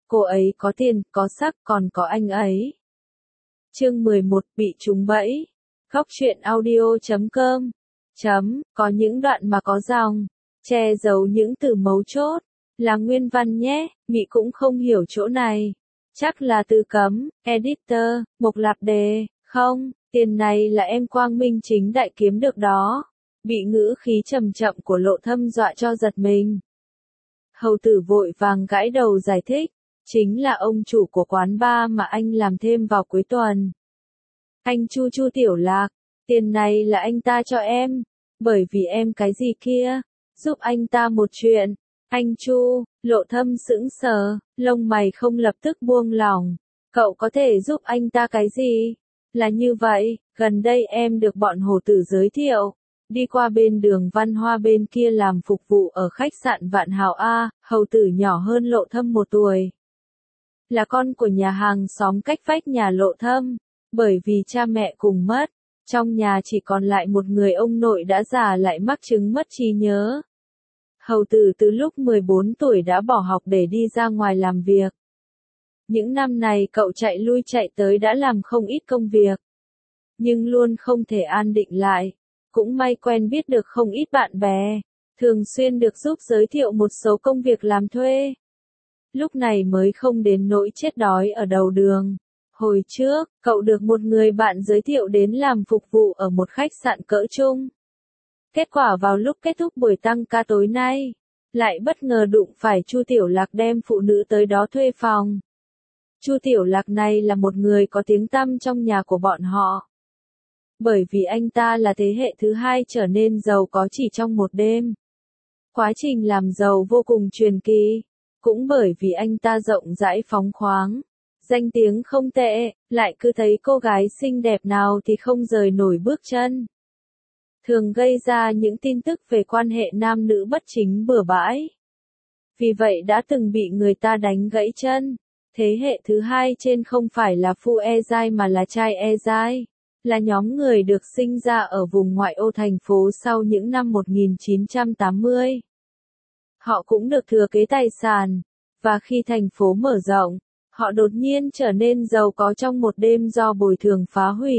Cô ấy có tiền, có sắc, còn có anh ấy. Chương 11 bị trúng bẫy. Góc truyện audio.com. Có những đoạn mà có dòng che giấu những từ mấu chốt. Là nguyên văn nhé, Mị cũng không hiểu chỗ này. Chắc là từ cấm, editor, Mộc Lạp Đề, không, tiền này là em quang minh chính đại kiếm được đó. Bị ngữ khí trầm chậm của Lộ Thâm dọa cho giật mình. Hầu tử vội vàng gãi đầu giải thích, chính là ông chủ của quán bar mà anh làm thêm vào cuối tuần. Anh Chu Tiểu Lạc, tiền này là anh ta cho em, bởi vì em cái gì kia, giúp anh ta một chuyện. Anh Chu, Lộ Thâm sững sờ, lông mày không lập tức buông lỏng. Cậu có thể giúp anh ta cái gì? Là như vậy, gần đây em được bọn hổ tử giới thiệu. Đi qua bên đường Văn Hoa bên kia làm phục vụ ở khách sạn Vạn Hào A, hầu tử nhỏ hơn Lộ Thâm 1 tuổi. Là con của nhà hàng xóm cách vách nhà Lộ Thâm, bởi vì cha mẹ cùng mất. Trong nhà chỉ còn lại một người ông nội đã già lại mắc chứng mất trí nhớ. Hầu tử từ lúc 14 tuổi đã bỏ học để đi ra ngoài làm việc. Những năm này cậu chạy lui chạy tới đã làm không ít công việc. Nhưng luôn không thể an định lại. Cũng may quen biết được không ít bạn bè. Thường xuyên được giúp giới thiệu một số công việc làm thuê. Lúc này mới không đến nỗi chết đói ở đầu đường. Hồi trước, cậu được một người bạn giới thiệu đến làm phục vụ ở một khách sạn cỡ trung. Kết quả vào lúc kết thúc buổi tăng ca tối nay, lại bất ngờ đụng phải Chu Tiểu Lạc đem phụ nữ tới đó thuê phòng. Chu Tiểu Lạc này là một người có tiếng tăm trong nhà của bọn họ. Bởi vì anh ta là thế hệ thứ 2 trở nên giàu có chỉ trong một đêm. Quá trình làm giàu vô cùng truyền kỳ. Cũng bởi vì anh ta rộng rãi phóng khoáng. Danh tiếng không tệ, lại cứ thấy cô gái xinh đẹp nào thì không rời nổi bước chân. Thường gây ra những tin tức về quan hệ nam nữ bất chính bừa bãi. Vì vậy đã từng bị người ta đánh gãy chân. Thế hệ thứ 2 trên không phải là Phu E Giai mà là Trai E Giai. Là nhóm người được sinh ra ở vùng ngoại ô thành phố sau những năm 1980. Họ cũng được thừa kế tài sản. Và khi thành phố mở rộng, họ đột nhiên trở nên giàu có trong một đêm do bồi thường phá hủy.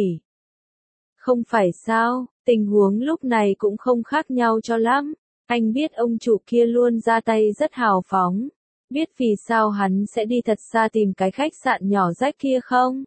Không phải sao, tình huống lúc này cũng không khác nhau cho lắm. Anh biết ông chủ kia luôn ra tay rất hào phóng. Biết vì sao hắn sẽ đi thật xa tìm cái khách sạn nhỏ rách kia không?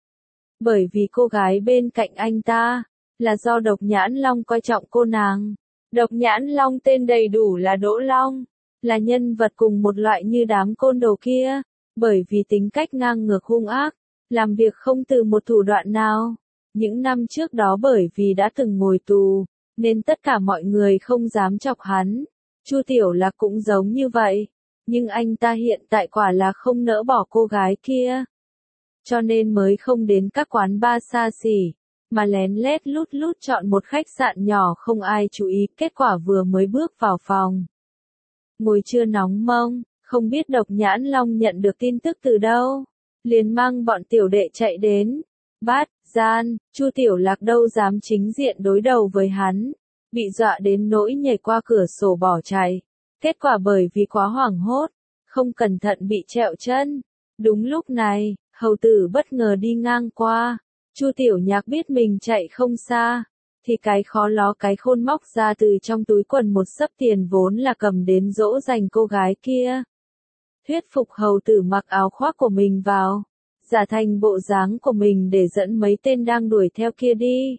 Bởi vì cô gái bên cạnh anh ta, là do Độc Nhãn Long coi trọng cô nàng. Độc Nhãn Long tên đầy đủ là Đỗ Long, là nhân vật cùng một loại như đám côn đồ kia. Bởi vì tính cách ngang ngược hung ác, làm việc không từ một thủ đoạn nào. Những năm trước đó bởi vì đã từng ngồi tù, nên tất cả mọi người không dám chọc hắn. Chu Tiểu Lạc cũng giống như vậy. Nhưng anh ta hiện tại quả là không nỡ bỏ cô gái kia. Cho nên mới không đến các quán bar xa xỉ, mà lén lét lút lút chọn một khách sạn nhỏ không ai chú ý. Kết quả vừa mới bước vào phòng, ngồi chưa nóng mông, không biết Độc Nhãn Long nhận được tin tức từ đâu. Liền mang bọn tiểu đệ chạy đến. Bát, gian, Chu Tiểu Lạc đâu dám chính diện đối đầu với hắn. Bị dọa đến nỗi nhảy qua cửa sổ bỏ chạy. Kết quả bởi vì quá hoảng hốt, không cẩn thận bị trẹo chân. Đúng lúc này, hầu tử bất ngờ đi ngang qua. Chu Tiểu Nhạc biết mình chạy không xa, thì cái khó ló cái khôn móc ra từ trong túi quần một xấp tiền vốn là cầm đến dỗ dành cô gái kia. Thuyết phục hầu tử mặc áo khoác của mình vào, giả thành bộ dáng của mình để dẫn mấy tên đang đuổi theo kia đi.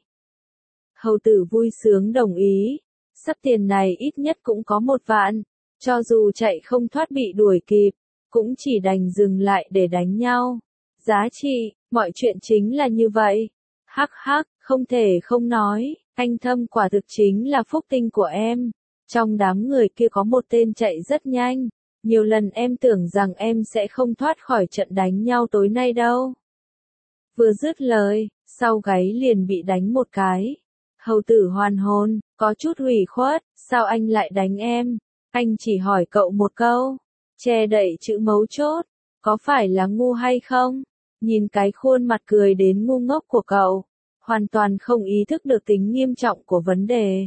Hầu tử vui sướng đồng ý, xấp tiền này ít nhất cũng có 1 vạn, cho dù chạy không thoát bị đuổi kịp, cũng chỉ đành dừng lại để đánh nhau. Giá trị, mọi chuyện chính là như vậy. Hắc hắc, không thể không nói, anh Thâm quả thực chính là phúc tinh của em. Trong đám người kia có một tên chạy rất nhanh. Nhiều lần em tưởng rằng em sẽ không thoát khỏi trận đánh nhau tối nay đâu. Vừa dứt lời, sau gáy liền bị đánh một cái. Hầu tử hoàn hồn, có chút ủy khuất, sao anh lại đánh em? Anh chỉ hỏi cậu một câu, che đậy chữ mấu chốt, có phải là ngu hay không? Nhìn cái khuôn mặt cười đến ngu ngốc của cậu, hoàn toàn không ý thức được tính nghiêm trọng của vấn đề.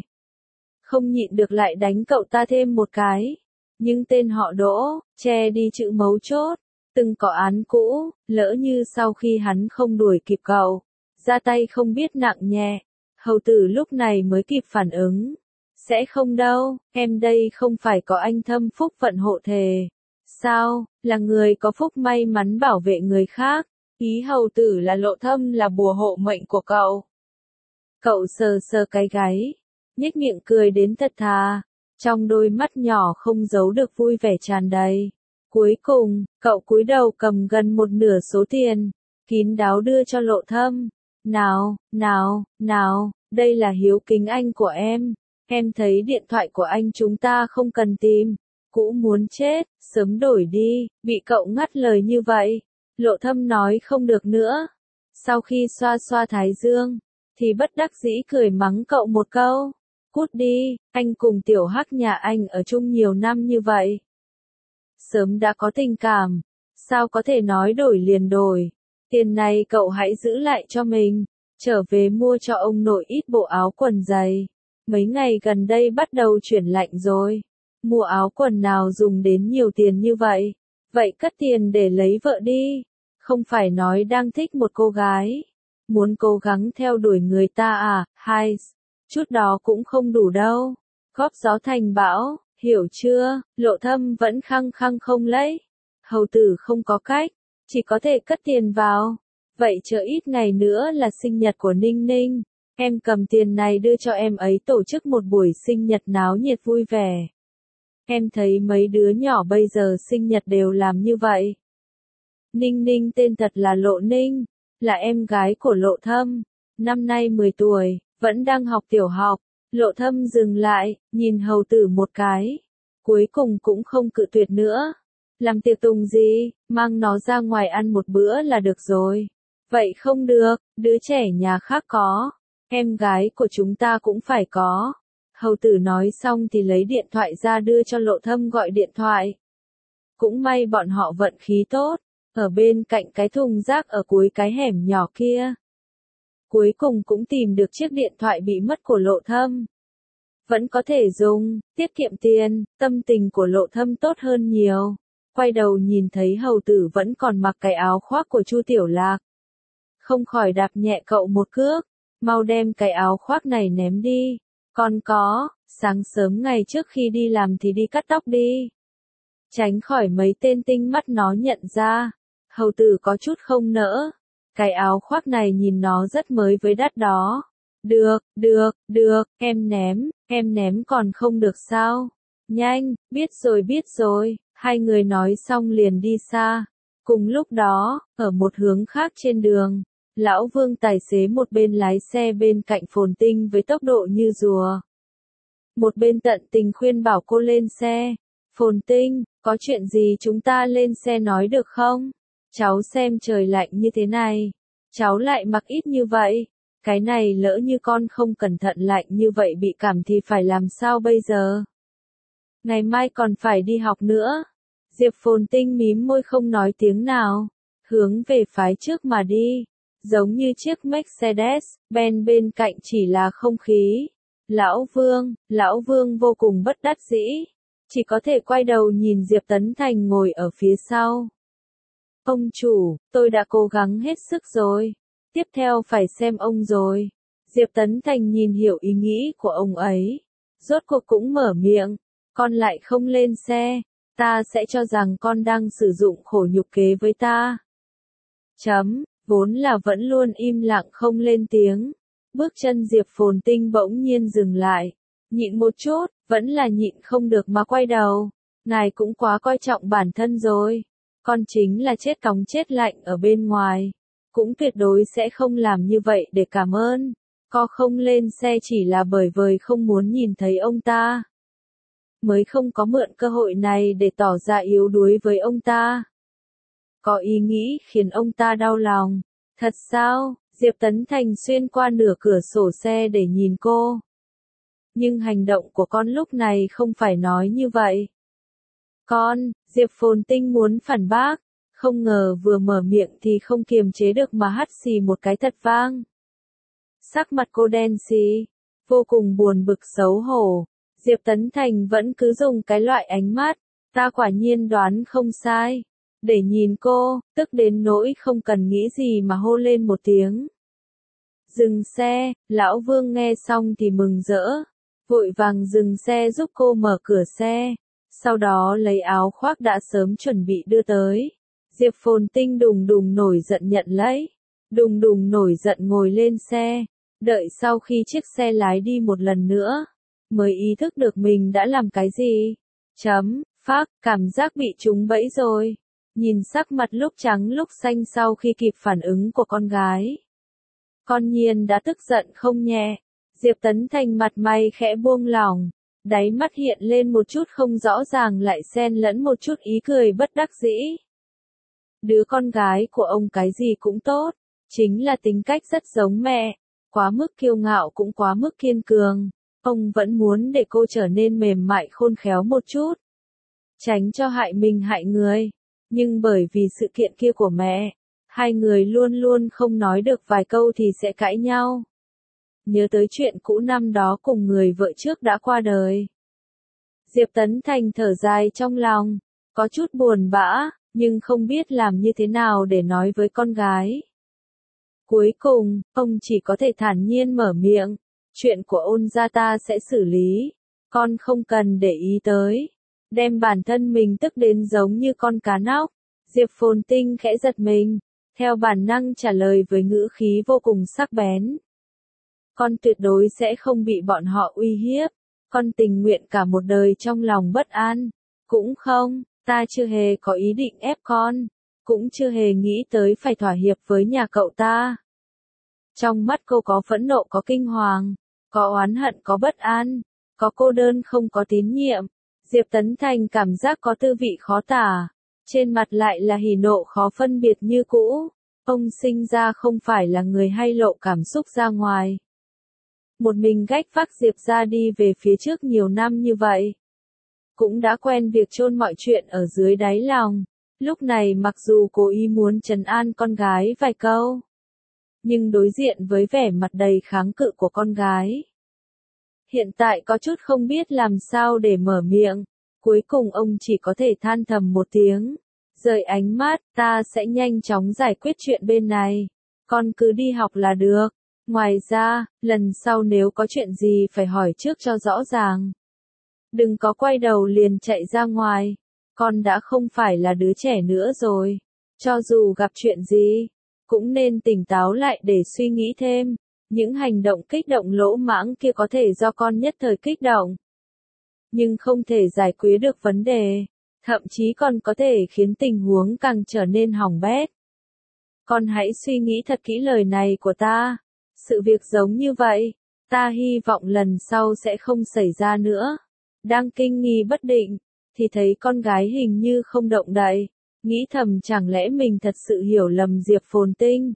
Không nhịn được lại đánh cậu ta thêm một cái. Nhưng tên họ Đỗ, che đi chữ mấu chốt, từng có án cũ, lỡ như sau khi hắn không đuổi kịp cậu, ra tay không biết nặng nhẹ. Hầu tử lúc này mới kịp phản ứng. Sẽ không đâu, em đây không phải có anh thâm phúc vận hộ thề. Sao, là người có phúc may mắn bảo vệ người khác. Ý hầu tử là Lộ Thâm là bùa hộ mệnh của cậu. Cậu sờ sờ cái gáy, nhếch miệng cười đến thật thà, trong đôi mắt nhỏ không giấu được vui vẻ tràn đầy. Cuối cùng, cậu cúi đầu cầm gần một nửa số tiền, kín đáo đưa cho Lộ Thâm. Nào, đây là hiếu kính anh của em thấy điện thoại của anh chúng ta không cần tìm, cũ muốn chết, sớm đổi đi, bị cậu ngắt lời như vậy. Lộ Thâm nói không được nữa. Sau khi xoa xoa thái dương, thì bất đắc dĩ cười mắng cậu một câu. Cút đi, anh cùng tiểu hắc nhà anh ở chung nhiều năm như vậy. Sớm đã có tình cảm, sao có thể nói đổi liền đổi. Tiền này cậu hãy giữ lại cho mình, trở về mua cho ông nội ít bộ áo quần giày. Mấy ngày gần đây bắt đầu chuyển lạnh rồi. Mua áo quần nào dùng đến nhiều tiền như vậy? Vậy cất tiền để lấy vợ đi. Không phải nói đang thích một cô gái. Muốn cố gắng theo đuổi người ta à, hay, chút đó cũng không đủ đâu. Góp gió thành bão, hiểu chưa? Lộ Thâm vẫn khăng khăng không lấy. Hầu tử không có cách, chỉ có thể cất tiền vào. Vậy chờ ít ngày nữa là sinh nhật của Ninh Ninh. Em cầm tiền này đưa cho em ấy tổ chức một buổi sinh nhật náo nhiệt vui vẻ. Em thấy mấy đứa nhỏ bây giờ sinh nhật đều làm như vậy. Ninh Ninh tên thật là Lộ Ninh, là em gái của Lộ Thâm, năm nay 10 tuổi, vẫn đang học tiểu học. Lộ Thâm dừng lại, nhìn hầu tử một cái. Cuối cùng cũng không cự tuyệt nữa. Làm tiệc tùng gì, mang nó ra ngoài ăn một bữa là được rồi. Vậy không được, đứa trẻ nhà khác có, em gái của chúng ta cũng phải có. Hầu tử nói xong thì lấy điện thoại ra đưa cho Lộ Thâm gọi điện thoại. Cũng may bọn họ vận khí tốt, ở bên cạnh cái thùng rác ở cuối cái hẻm nhỏ kia. Cuối cùng cũng tìm được chiếc điện thoại bị mất của Lộ Thâm. Vẫn có thể dùng, tiết kiệm tiền, tâm tình của Lộ Thâm tốt hơn nhiều. Quay đầu nhìn thấy hầu tử vẫn còn mặc cái áo khoác của Chu Tiểu Lạc. Không khỏi đạp nhẹ cậu một cước, mau đem cái áo khoác này ném đi. Còn có, sáng sớm ngày trước khi đi làm thì đi cắt tóc đi. Tránh khỏi mấy tên tinh mắt nó nhận ra. Hầu tử có chút không nỡ. Cái áo khoác này nhìn nó rất mới với đắt đó. Được, em ném còn không được sao? Nhanh, biết rồi, hai người nói xong liền đi xa. Cùng lúc đó, ở một hướng khác trên đường, Lão Vương tài xế một bên lái xe bên cạnh Phồn Tinh với tốc độ như rùa. Một bên tận tình khuyên bảo cô lên xe. Phồn Tinh, có chuyện gì chúng ta lên xe nói được không? Cháu xem trời lạnh như thế này, cháu lại mặc ít như vậy. Cái này lỡ như con không cẩn thận lạnh như vậy bị cảm thì phải làm sao bây giờ? Ngày mai còn phải đi học nữa. Diệp Phồn Tinh mím môi không nói tiếng nào, hướng về phái trước mà đi, giống như chiếc Mercedes-Benz bên cạnh chỉ là không khí. Lão Vương vô cùng bất đắc dĩ, chỉ có thể quay đầu nhìn Diệp Tấn Thành ngồi ở phía sau. Ông chủ, tôi đã cố gắng hết sức rồi, tiếp theo phải xem ông rồi. Diệp Tấn Thành nhìn hiểu ý nghĩ của ông ấy, rốt cuộc cũng mở miệng, con lại không lên xe, ta sẽ cho rằng con đang sử dụng khổ nhục kế với ta. Vốn là vẫn luôn im lặng không lên tiếng. Bước chân Diệp Phồn Tinh bỗng nhiên dừng lại. Nhịn một chút, vẫn là nhịn không được mà quay đầu. Ngài cũng quá coi trọng bản thân rồi. Con chính là chết cóng chết lạnh ở bên ngoài. Cũng tuyệt đối sẽ không làm như vậy để cảm ơn. Con không lên xe chỉ là bởi vì không muốn nhìn thấy ông ta. Mới không có mượn cơ hội này để tỏ ra yếu đuối với ông ta. Có ý nghĩ khiến ông ta đau lòng. Thật sao? Diệp Tấn Thành xuyên qua nửa cửa sổ xe để nhìn cô. Nhưng hành động của con lúc này không phải nói như vậy. Diệp Phồn Tinh muốn phản bác, không ngờ vừa mở miệng thì không kiềm chế được mà hắt xì một cái thật vang. Sắc mặt cô đen xì, vô cùng buồn bực xấu hổ. Diệp Tấn Thành vẫn cứ dùng cái loại ánh mắt, ta quả nhiên đoán không sai. để nhìn cô, tức đến nỗi không cần nghĩ gì mà hô lên một tiếng. Dừng xe, lão Vương nghe xong thì mừng rỡ, vội vàng dừng xe giúp cô mở cửa xe, sau đó lấy áo khoác đã sớm chuẩn bị đưa tới. Diệp Phồn Tinh đùng đùng nổi giận nhận lấy, đùng đùng nổi giận ngồi lên xe, đợi sau khi chiếc xe lái đi một lần nữa, mới ý thức được mình đã làm cái gì. Phác, cảm giác bị trúng bẫy rồi. Nhìn sắc mặt lúc trắng lúc xanh sau khi kịp phản ứng của con gái. Con Nhiên đã tức giận không nhẹ. Diệp Tấn Thành mặt mày khẽ buông lỏng, đáy mắt hiện lên một chút không rõ ràng lại xen lẫn một chút ý cười bất đắc dĩ. Đứa con gái của ông cái gì cũng tốt, chính là tính cách rất giống mẹ, quá mức kiêu ngạo cũng quá mức kiên cường. Ông vẫn muốn để cô trở nên mềm mại khôn khéo một chút, tránh cho hại mình hại người. Nhưng bởi vì sự kiện kia của mẹ, hai người luôn luôn không nói được vài câu thì sẽ cãi nhau. Nhớ tới chuyện cũ năm đó cùng người vợ trước đã qua đời. Diệp Tấn Thành thở dài trong lòng, có chút buồn bã, nhưng không biết làm như thế nào để nói với con gái. Cuối cùng, ông chỉ có thể thản nhiên mở miệng, chuyện của Ôn gia ta sẽ xử lý, con không cần để ý tới. Đem bản thân mình tức đến giống như con cá nóc. Diệp Phồn Tinh khẽ giật mình, theo bản năng trả lời với ngữ khí vô cùng sắc bén. Con tuyệt đối sẽ không bị bọn họ uy hiếp, con tình nguyện cả một đời trong lòng bất an. Cũng không, ta chưa hề có ý định ép con, cũng chưa hề nghĩ tới phải thỏa hiệp với nhà cậu ta. Trong mắt cô có phẫn nộ có kinh hoàng, có oán hận có bất an, có cô đơn không có tín nhiệm. Diệp Tấn Thành cảm giác có tư vị khó tả, trên mặt lại là hỉ nộ khó phân biệt như cũ. Ông sinh ra không phải là người hay lộ cảm xúc ra ngoài. Một mình gách vác Diệp ra đi về phía trước nhiều năm như vậy. Cũng đã quen việc chôn mọi chuyện ở dưới đáy lòng. Lúc này mặc dù cố ý muốn trấn an con gái vài câu, nhưng đối diện với vẻ mặt đầy kháng cự của con gái, hiện tại có chút không biết làm sao để mở miệng. Cuối cùng ông chỉ có thể than thầm một tiếng, rời ánh mắt, ta sẽ nhanh chóng giải quyết chuyện bên này. Con cứ đi học là được. Ngoài ra, lần sau nếu có chuyện gì phải hỏi trước cho rõ ràng. Đừng có quay đầu liền chạy ra ngoài. Con đã không phải là đứa trẻ nữa rồi. Cho dù gặp chuyện gì, cũng nên tỉnh táo lại để suy nghĩ thêm. Những hành động kích động lỗ mãng kia có thể do con nhất thời kích động, nhưng không thể giải quyết được vấn đề, thậm chí còn có thể khiến tình huống càng trở nên hỏng bét. Con hãy suy nghĩ thật kỹ lời này của ta. Sự việc giống như vậy, ta hy vọng lần sau sẽ không xảy ra nữa. Đang kinh nghi bất định, thì thấy con gái hình như không động đậy, nghĩ thầm chẳng lẽ mình thật sự hiểu lầm Diệp Phồn Tinh.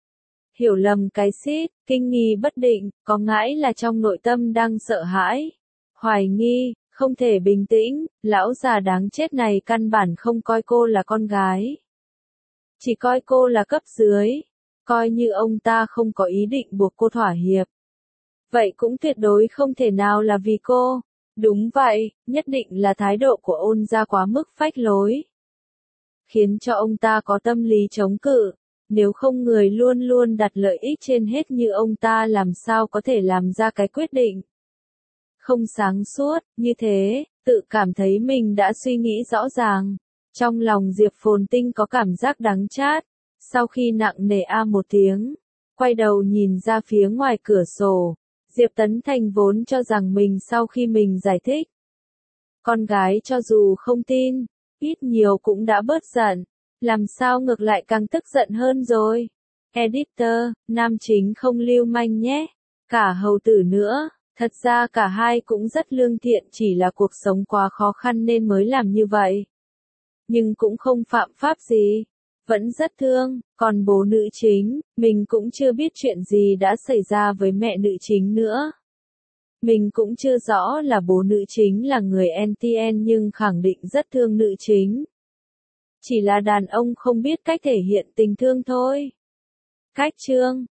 Hiểu lầm cái xít, kinh nghi bất định, có ngãi là trong nội tâm đang sợ hãi, hoài nghi, không thể bình tĩnh. Lão già đáng chết này căn bản không coi cô là con gái, chỉ coi cô là cấp dưới, coi như ông ta không có ý định buộc cô thỏa hiệp. Vậy cũng tuyệt đối không thể nào là vì cô. Đúng vậy, nhất định là thái độ của Ôn gia quá mức phách lối, khiến cho ông ta có tâm lý chống cự. Nếu không người luôn luôn đặt lợi ích trên hết như ông ta làm sao có thể làm ra cái quyết định không sáng suốt như thế, tự cảm thấy mình đã suy nghĩ rõ ràng. Trong lòng Diệp Phồn Tinh có cảm giác đắng chát, sau khi nặng nề một tiếng, quay đầu nhìn ra phía ngoài cửa sổ. Diệp Tấn Thành vốn cho rằng mình sau khi mình giải thích, con gái cho dù không tin, ít nhiều cũng đã bớt giận. Làm sao ngược lại càng tức giận hơn rồi. Editor, nam chính không lưu manh nhé. Cả hầu tử nữa, thật ra cả hai cũng rất lương thiện, chỉ là cuộc sống quá khó khăn nên mới làm như vậy. Nhưng cũng không phạm pháp gì, vẫn rất thương. Còn bố nữ chính, mình cũng chưa biết chuyện gì đã xảy ra với mẹ nữ chính nữa. Mình cũng chưa rõ là bố nữ chính là người NTN nhưng khẳng định rất thương nữ chính. Chỉ là đàn ông không biết cách thể hiện tình thương thôi. Cách chương